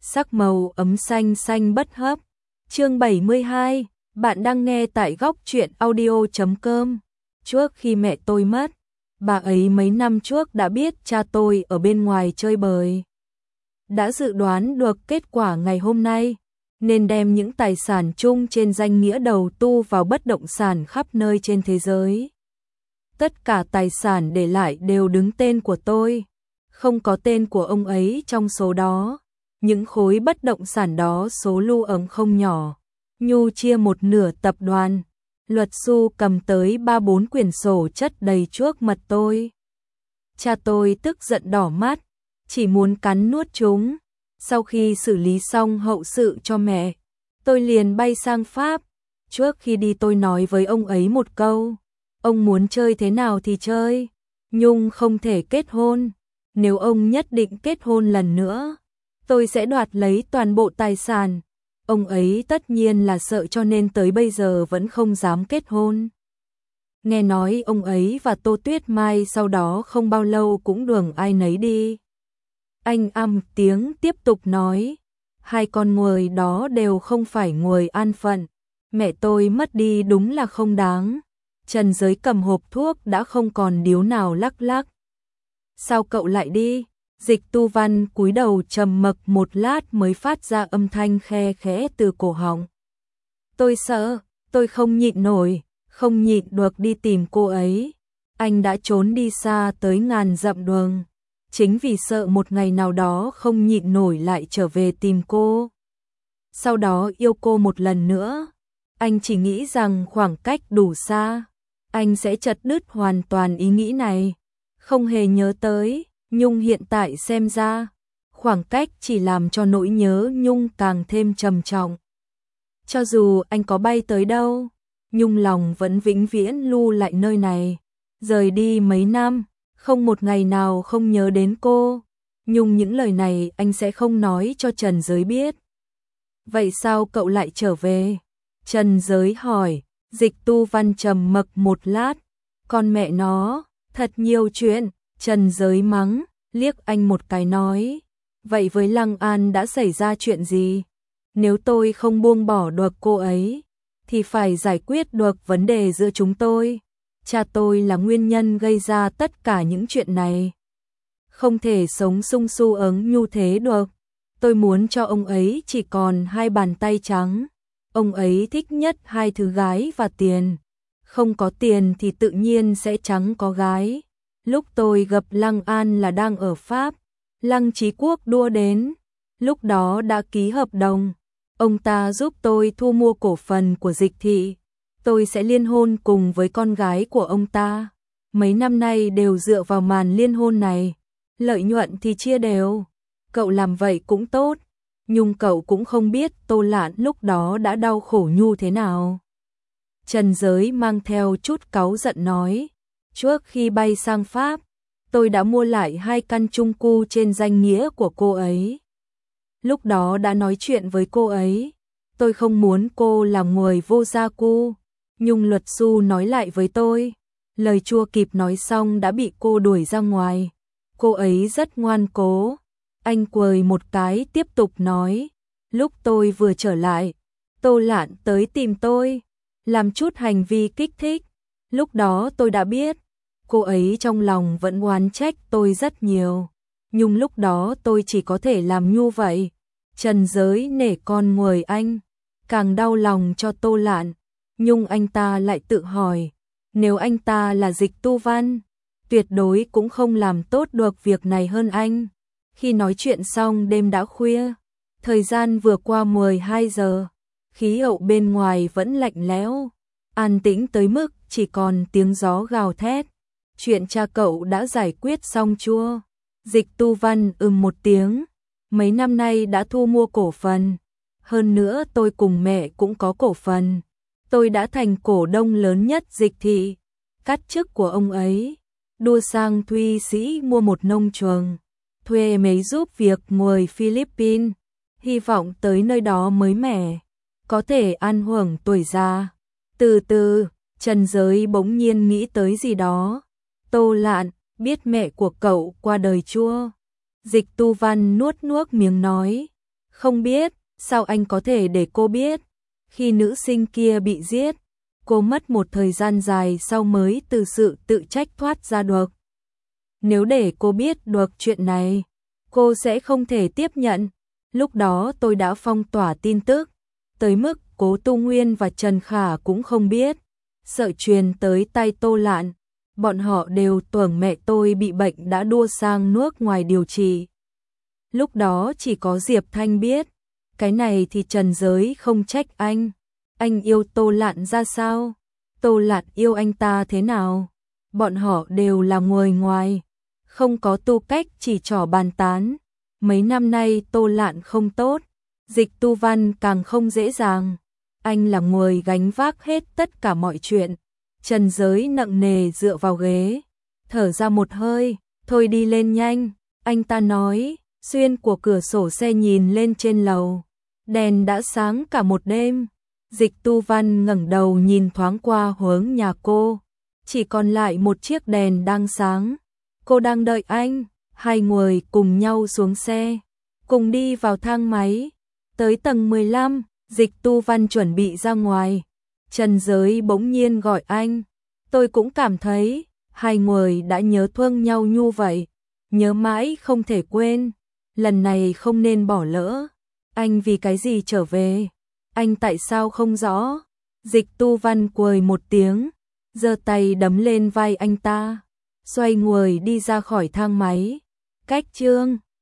sắc màu ấm xanh xanh bất hấp. Chương 72, bạn đang nghe tại góc truyện audio.com. Trước khi mẹ tôi mất, bà ấy mấy năm trước đã biết cha tôi ở bên ngoài chơi bời. Đã dự đoán được kết quả ngày hôm nay, nên đem những tài sản chung trên danh nghĩa đầu tư vào bất động sản khắp nơi trên thế giới. Tất cả tài sản để lại đều đứng tên của tôi, không có tên của ông ấy trong số đó. Những khối bất động sản đó số lưu ấm không nhỏ. Nhu chia một nửa tập đoàn. Luật sư cầm tới 3-4 quyển sổ chất đầy trước mặt tôi. Cha tôi tức giận đỏ mắt, chỉ muốn cắn nuốt chúng. Sau khi xử lý xong hậu sự cho mẹ, tôi liền bay sang Pháp. Trước khi đi tôi nói với ông ấy một câu, ông muốn chơi thế nào thì chơi, nhưng không thể kết hôn. Nếu ông nhất định kết hôn lần nữa, tôi sẽ đoạt lấy toàn bộ tài sản. Ông ấy tất nhiên là sợ cho nên tới bây giờ vẫn không dám kết hôn. Nghe nói ông ấy và Tô Tuyết Mai sau đó không bao lâu cũng đường ai nấy đi. Anh tiếng tiếp tục nói, hai con người đó đều không phải người an phận. Mẹ tôi mất đi đúng là không đáng. Trần Giới cầm hộp thuốc đã không còn điếu nào lắc lắc. Sao cậu lại đi? Dịch Tu Văn cúi đầu trầm mặc một lát mới phát ra âm thanh khe khẽ từ cổ họng. Tôi sợ, tôi không nhịn nổi, không nhịn được đi tìm cô ấy. Anh đã trốn đi xa tới ngàn dặm đường, chính vì sợ một ngày nào đó không nhịn nổi lại trở về tìm cô. Sau đó yêu cô một lần nữa. Anh chỉ nghĩ rằng khoảng cách đủ xa, anh sẽ chặt đứt hoàn toàn ý nghĩ này. Không hề nhớ tới, nhưng hiện tại xem ra, khoảng cách chỉ làm cho nỗi nhớ Nhung càng thêm trầm trọng. Cho dù anh có bay tới đâu, Nhung lòng vẫn vĩnh viễn lưu lại nơi này. Rời đi mấy năm, không một ngày nào không nhớ đến cô. Nhung những lời này anh sẽ không nói cho Trần Giới biết. Vậy sao cậu lại trở về? Trần Giới hỏi. Dịch Tu Văn trầm mặc một lát. Con mẹ nó, thật nhiều chuyện. Trần Giới mắng, liếc anh một cái nói. Vậy với Lăng An đã xảy ra chuyện gì? Nếu tôi không buông bỏ được cô ấy, thì phải giải quyết được vấn đề giữa chúng tôi. Cha tôi là nguyên nhân gây ra tất cả những chuyện này. Không thể sống sung su ấng nhu thế được. Tôi muốn cho ông ấy chỉ còn 2 bàn tay trắng. Ông ấy thích nhất 2 thứ gái và tiền. Không có tiền thì tự nhiên sẽ chẳng có gái. Lúc tôi gặp Lăng An là đang ở Pháp, Lăng Chí Quốc đua đến. Lúc đó đã ký hợp đồng. Ông ta giúp tôi thu mua cổ phần của Dịch thị. Tôi sẽ liên hôn cùng với con gái của ông ta. Mấy năm nay đều dựa vào màn liên hôn này. Lợi nhuận thì chia đều. Cậu làm vậy cũng tốt. Nhưng cậu cũng không biết Tô Lạn lúc đó đã đau khổ như thế nào. Trần Giới mang theo chút cáu giận nói. Trước khi bay sang Pháp, tôi đã mua lại 2 căn chung cư trên danh nghĩa của cô ấy. Lúc đó đã nói chuyện với cô ấy. Tôi không muốn cô làm người vô gia cư. Nhưng luật sư nói lại với tôi. Lời chưa kịp nói xong đã bị cô đuổi ra ngoài. Cô ấy rất ngoan cố. Anh cười một cái tiếp tục nói. Lúc tôi vừa trở lại, Tô Lạn tới tìm tôi, làm chút hành vi kích thích. Lúc đó tôi đã biết, cô ấy trong lòng vẫn oán trách tôi rất nhiều. Nhưng lúc đó tôi chỉ có thể làm như vậy. Trần Giới nể con người anh, càng đau lòng cho Tô Lạn. Nhưng anh ta lại tự hỏi, nếu anh ta là Dịch Tu Văn, tuyệt đối cũng không làm tốt được việc này hơn anh. Khi nói chuyện xong đêm đã khuya, thời gian vừa qua 12 giờ, khí hậu bên ngoài vẫn lạnh lẽo, an tĩnh tới mức chỉ còn tiếng gió gào thét. Chuyện cha cậu đã giải quyết xong chưa? Dịch Tu Văn một tiếng, mấy năm nay đã thu mua cổ phần. Hơn nữa tôi cùng mẹ cũng có cổ phần. Tôi đã thành cổ đông lớn nhất Dịch thị, cắt chức của ông ấy, đua sang Thụy Sĩ mua một nông trường, thuê mấy giúp việc người Philippines, hy vọng tới nơi đó mới mẻ, có thể an hưởng tuổi già. Từ từ, Trần Giới bỗng nhiên nghĩ tới gì đó. Tô Lạn, biết mẹ của cậu qua đời chưa? Dịch Tu Văn nuốt miếng nói. Không biết, sao anh có thể để cô biết? Khi nữ sinh kia bị giết, cô mất một thời gian dài sau mới từ sự tự trách thoát ra được. Nếu để cô biết được chuyện này, cô sẽ không thể tiếp nhận. Lúc đó tôi đã phong tỏa tin tức, tới mức Cố Tu Nguyên và Trần Khả cũng không biết. Sợ truyền tới tay Tô Lạn, bọn họ đều tưởng mẹ tôi bị bệnh đã đua sang nước ngoài điều trị. Lúc đó chỉ có Diệp Thanh biết, cái này thì Trần Giới không trách anh. Anh yêu Tô Lạn ra sao? Tô Lạn yêu anh ta thế nào? Bọn họ đều là người ngoài, không có tư cách chỉ trỏ bàn tán. Mấy năm nay Tô Lạn không tốt, Dịch Tu Văn càng không dễ dàng. Anh là người gánh vác hết tất cả mọi chuyện. Trần Giới nặng nề dựa vào ghế, thở ra một hơi, thôi đi lên nhanh, anh ta nói, xuyên của cửa sổ xe nhìn lên trên lầu. Đèn đã sáng cả một đêm. Dịch Tu Văn ngẩng đầu nhìn thoáng qua hướng nhà cô, chỉ còn lại một chiếc đèn đang sáng. Cô đang đợi anh, hai người cùng nhau xuống xe, cùng đi vào thang máy. Tới tầng 15, Dịch Tu Văn chuẩn bị ra ngoài. Trần Giới bỗng nhiên gọi anh. Tôi cũng cảm thấy, hai người đã nhớ thương nhau như vậy, nhớ mãi không thể quên. Lần này không nên bỏ lỡ. Anh vì cái gì trở về? Anh tại sao không rõ? Dịch Tu Văn cười một tiếng, giơ tay đấm lên vai anh ta, xoay người đi ra khỏi thang máy. Cách chương